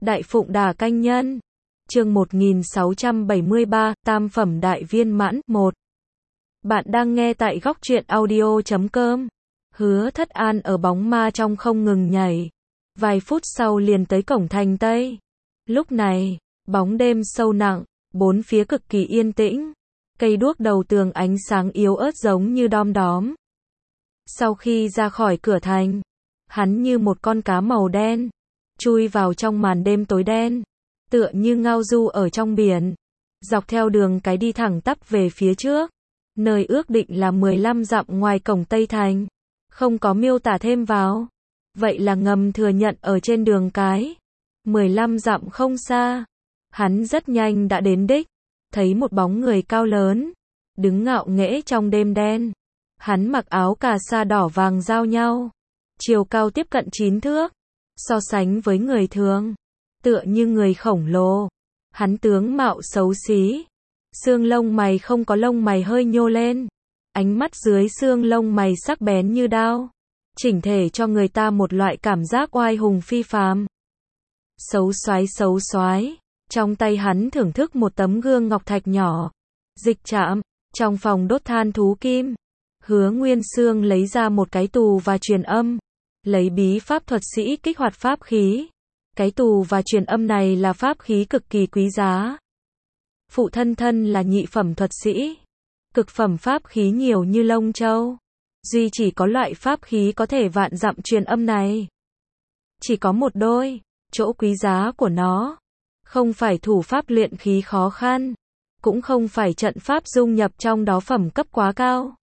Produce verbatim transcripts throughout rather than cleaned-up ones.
Đại Phụng Đà Canh Nhân. Chương một nghìn sáu trăm bảy mươi ba, Tam Phẩm Đại Viên Mãn, một. Bạn đang nghe tại góc truyện audio chấm com. Hứa Thất An ở bóng ma trong không ngừng nhảy. Vài phút sau liền tới cổng thành Tây. Lúc này, bóng đêm sâu nặng, bốn phía cực kỳ yên tĩnh. Cây đuốc đầu tường ánh sáng yếu ớt giống như đom đóm. Sau khi ra khỏi cửa thành, hắn như một con cá màu đen, chui vào trong màn đêm tối đen, tựa như ngao du ở trong biển, dọc theo đường cái đi thẳng tắp về phía trước, nơi ước định là mười lăm dặm ngoài cổng Tây Thành, không có miêu tả thêm vào. Vậy là ngầm thừa nhận ở trên đường cái, mười lăm dặm không xa, hắn rất nhanh đã đến đích, thấy một bóng người cao lớn, đứng ngạo nghễ trong đêm đen. Hắn mặc áo cà sa đỏ vàng giao nhau, chiều cao tiếp cận chín thước, so sánh với người thường, tựa như người khổng lồ. Hắn tướng mạo xấu xí, xương lông mày không có lông mày hơi nhô lên, ánh mắt dưới xương lông mày sắc bén như đao, chỉnh thể cho người ta một loại cảm giác oai hùng phi phàm. Xấu xoái xấu xoái, trong tay hắn thưởng thức một tấm gương ngọc thạch nhỏ, dịch chạm, trong phòng đốt than thú kim. Hứa Nguyên Xương lấy ra một cái tù và truyền âm, lấy bí pháp thuật sĩ kích hoạt pháp khí. Cái tù và truyền âm này là pháp khí cực kỳ quý giá. Phụ thân thân là nhị phẩm thuật sĩ, cực phẩm pháp khí nhiều như lông châu, duy chỉ có loại pháp khí có thể vạn dặm truyền âm này. Chỉ có một đôi, chỗ quý giá của nó, không phải thủ pháp luyện khí khó khăn, cũng không phải trận pháp dung nhập trong đó phẩm cấp quá cao,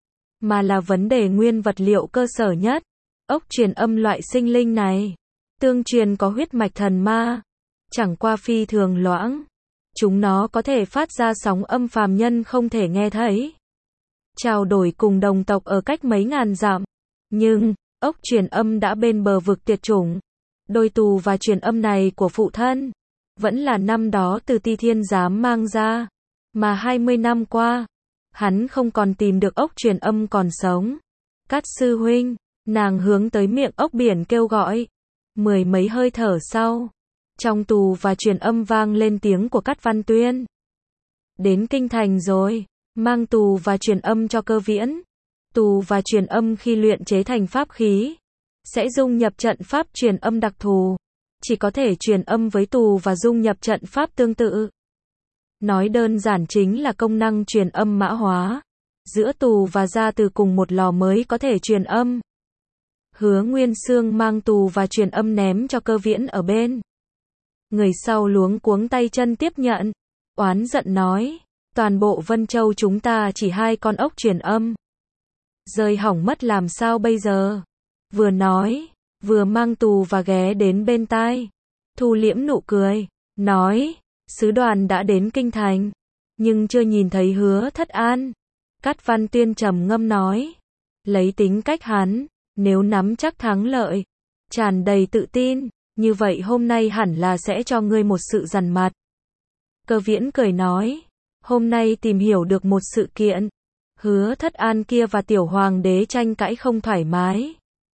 mà là vấn đề nguyên vật liệu cơ sở nhất. Ốc truyền âm loại sinh linh này, tương truyền có huyết mạch thần ma, chẳng qua phi thường loãng. Chúng nó có thể phát ra sóng âm phàm nhân không thể nghe thấy, trao đổi cùng đồng tộc ở cách mấy ngàn dặm. Nhưng, ốc truyền âm đã bên bờ vực tuyệt chủng. Đôi tù và truyền âm này của phụ thân, vẫn là năm đó từ Ti Thiên Giám mang ra, mà hai mươi năm qua, hắn không còn tìm được ốc truyền âm còn sống. Cát sư huynh, nàng hướng tới miệng ốc biển kêu gọi. Mười mấy hơi thở sau, trong tù và truyền âm vang lên tiếng của Cát Văn Tuyên. Đến kinh thành rồi, mang tù và truyền âm cho Cơ Viễn. Tù và truyền âm khi luyện chế thành pháp khí, sẽ dung nhập trận pháp truyền âm đặc thù, chỉ có thể truyền âm với tù và dung nhập trận pháp tương tự. Nói đơn giản chính là công năng truyền âm mã hóa, giữa tù và ra từ cùng một lò mới có thể truyền âm. Hứa Nguyên Xương mang tù và truyền âm ném cho Cơ Viễn ở bên. Người sau luống cuống tay chân tiếp nhận, oán giận nói, toàn bộ Vân Châu chúng ta chỉ hai con ốc truyền âm, rơi hỏng mất làm sao bây giờ? Vừa nói, vừa mang tù và ghé đến bên tai, thu liễm nụ cười, nói, sứ đoàn đã đến kinh thành, nhưng chưa nhìn thấy Hứa Thất An. Cát Văn Tuyên trầm ngâm nói, lấy tính cách hắn, nếu nắm chắc thắng lợi, tràn đầy tự tin, như vậy hôm nay hẳn là sẽ cho ngươi một sự dằn mặt. Cơ Viễn cười nói, hôm nay tìm hiểu được một sự kiện, Hứa Thất An kia và tiểu hoàng đế tranh cãi không thoải mái,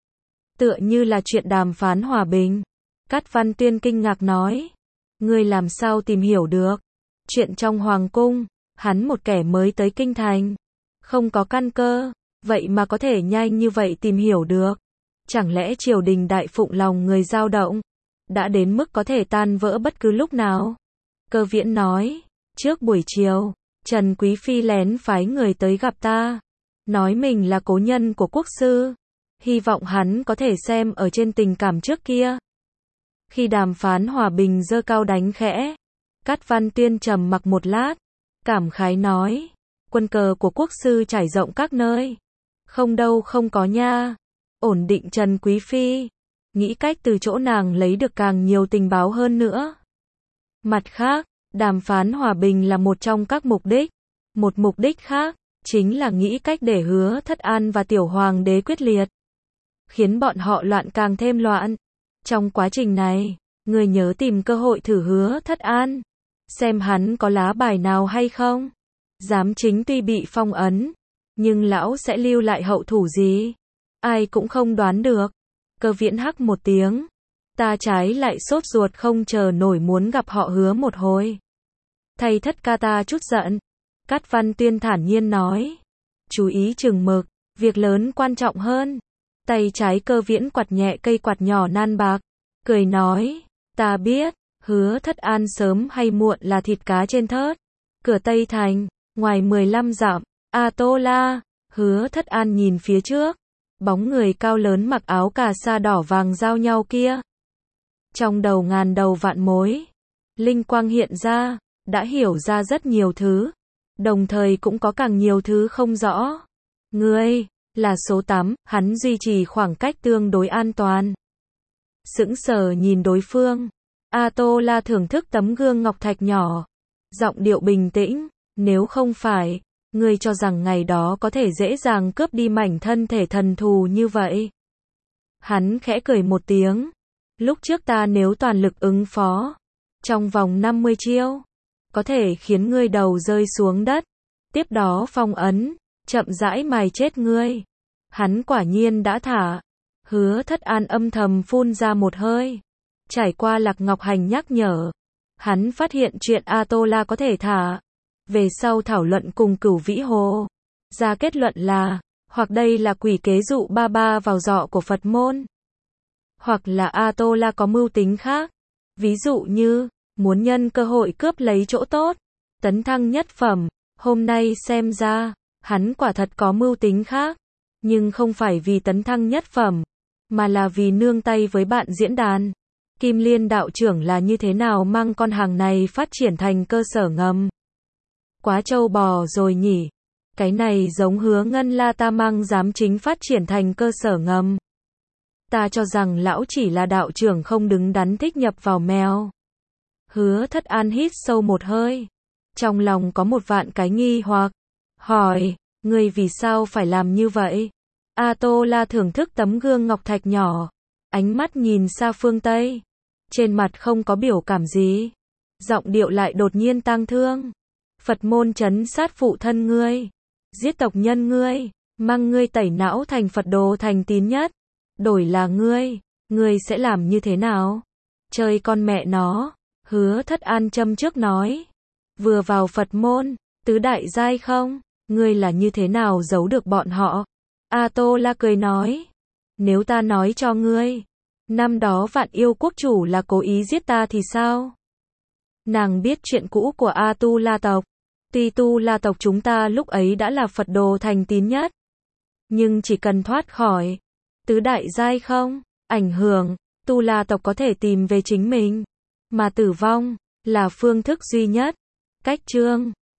tựa như là chuyện đàm phán hòa bình. Cát Văn Tuyên kinh ngạc nói, ngươi làm sao tìm hiểu được? Chuyện trong hoàng cung, hắn một kẻ mới tới kinh thành, không có căn cơ, vậy mà có thể nhanh như vậy tìm hiểu được. Chẳng lẽ triều đình Đại Phụng lòng người dao động, đã đến mức có thể tan vỡ bất cứ lúc nào? Cơ Viễn nói, trước buổi chiều, Trần Quý Phi lén phái người tới gặp ta, nói mình là cố nhân của quốc sư, hy vọng hắn có thể xem ở trên tình cảm trước kia. Khi đàm phán hòa bình giơ cao đánh khẽ, Cát Văn Tuyên trầm mặc một lát, cảm khái nói, quân cờ của quốc sư trải rộng các nơi. Không đâu không có nha. Ổn định Trần Quý Phi, nghĩ cách từ chỗ nàng lấy được càng nhiều tình báo hơn nữa. Mặt khác, đàm phán hòa bình là một trong các mục đích. Một mục đích khác, chính là nghĩ cách để Hứa Thất An và tiểu hoàng đế quyết liệt, khiến bọn họ loạn càng thêm loạn. Trong quá trình này, người nhớ tìm cơ hội thử Hứa Thất An, xem hắn có lá bài nào hay không. Giám chính tuy bị phong ấn, nhưng lão sẽ lưu lại hậu thủ gì, ai cũng không đoán được. Cơ Viễn hắc một tiếng, Ta trái lại sốt ruột không chờ nổi muốn gặp họ hứa một hồi. Thầy thất ca ta chút giận. Cát Văn Tuyên thản nhiên nói. Chú ý chừng mực, việc lớn quan trọng hơn. Tay trái Cơ Viễn quạt nhẹ cây quạt nhỏ nan bạc. Cười nói, ta biết, Hứa Thất An sớm hay muộn là thịt cá trên thớt. Cửa Tây Thành, ngoài mười lăm dặm, A Tô La, Hứa Thất An nhìn phía trước. Bóng người cao lớn mặc áo cà sa đỏ vàng giao nhau kia. Trong đầu ngàn đầu vạn mối. Linh quang hiện ra, đã hiểu ra rất nhiều thứ. Đồng thời cũng có càng nhiều thứ không rõ. Ngươi, là số tám, hắn duy trì khoảng cách tương đối an toàn. Sững sờ nhìn đối phương. A Tô La thưởng thức tấm gương ngọc thạch nhỏ. Giọng điệu bình tĩnh, nếu không phải, ngươi cho rằng ngày đó có thể dễ dàng cướp đi mảnh thân thể thần thù như vậy. Hắn khẽ cười một tiếng. Lúc trước ta nếu toàn lực ứng phó, trong vòng năm mươi chiêu, có thể khiến ngươi đầu rơi xuống đất. Tiếp đó phong ấn, chậm rãi mài chết ngươi. Hắn quả nhiên đã thả. Hứa Thất An âm thầm phun ra một hơi. Trải qua Lạc Ngọc Hành nhắc nhở, hắn phát hiện chuyện A Tô La có thể thả. Về sau thảo luận cùng Cửu Vĩ Hồ, ra kết luận là, hoặc đây là quỷ kế dụ ba ba vào giọ của Phật môn, hoặc là A Tô La có mưu tính khác. Ví dụ như, muốn nhân cơ hội cướp lấy chỗ tốt, tấn thăng nhất phẩm. Hôm nay xem ra, hắn quả thật có mưu tính khác. Nhưng không phải vì tấn thăng nhất phẩm, mà là vì nương tay với bạn diễn đàn. Kim Liên đạo trưởng là như thế nào mang con hàng này phát triển thành cơ sở ngầm. Quá trâu bò rồi nhỉ. Cái này giống Hứa Ngân La ta mang dám chính phát triển thành cơ sở ngầm. Ta cho rằng lão chỉ là đạo trưởng không đứng đắn thích nhập vào mèo. Hứa Thất An hít sâu một hơi. Trong lòng có một vạn cái nghi hoặc. Hỏi, ngươi vì sao phải làm như vậy? A Tô La thưởng thức tấm gương ngọc thạch nhỏ. Ánh mắt nhìn xa phương Tây. Trên mặt không có biểu cảm gì. Giọng điệu lại đột nhiên tang thương. Phật môn trấn sát phụ thân ngươi. Giết tộc nhân ngươi. Mang ngươi tẩy não thành Phật đồ thành tín nhất. Đổi là ngươi. Ngươi sẽ làm như thế nào? Chơi con mẹ nó. Hứa Thất An châm trước nói. Vừa vào Phật môn. Tứ đại giai không? Ngươi là như thế nào giấu được bọn họ? A Tô La cười nói. Nếu ta nói cho ngươi, năm đó Vạn Yêu quốc chủ là cố ý giết ta thì sao? Nàng biết chuyện cũ của A Tu La tộc. Tuy Tu La tộc chúng ta lúc ấy đã là Phật đồ thành tín nhất. Nhưng chỉ cần thoát khỏi tứ đại giai không ảnh hưởng, Tu La tộc có thể tìm về chính mình. Mà tử vong là phương thức duy nhất. Cách chương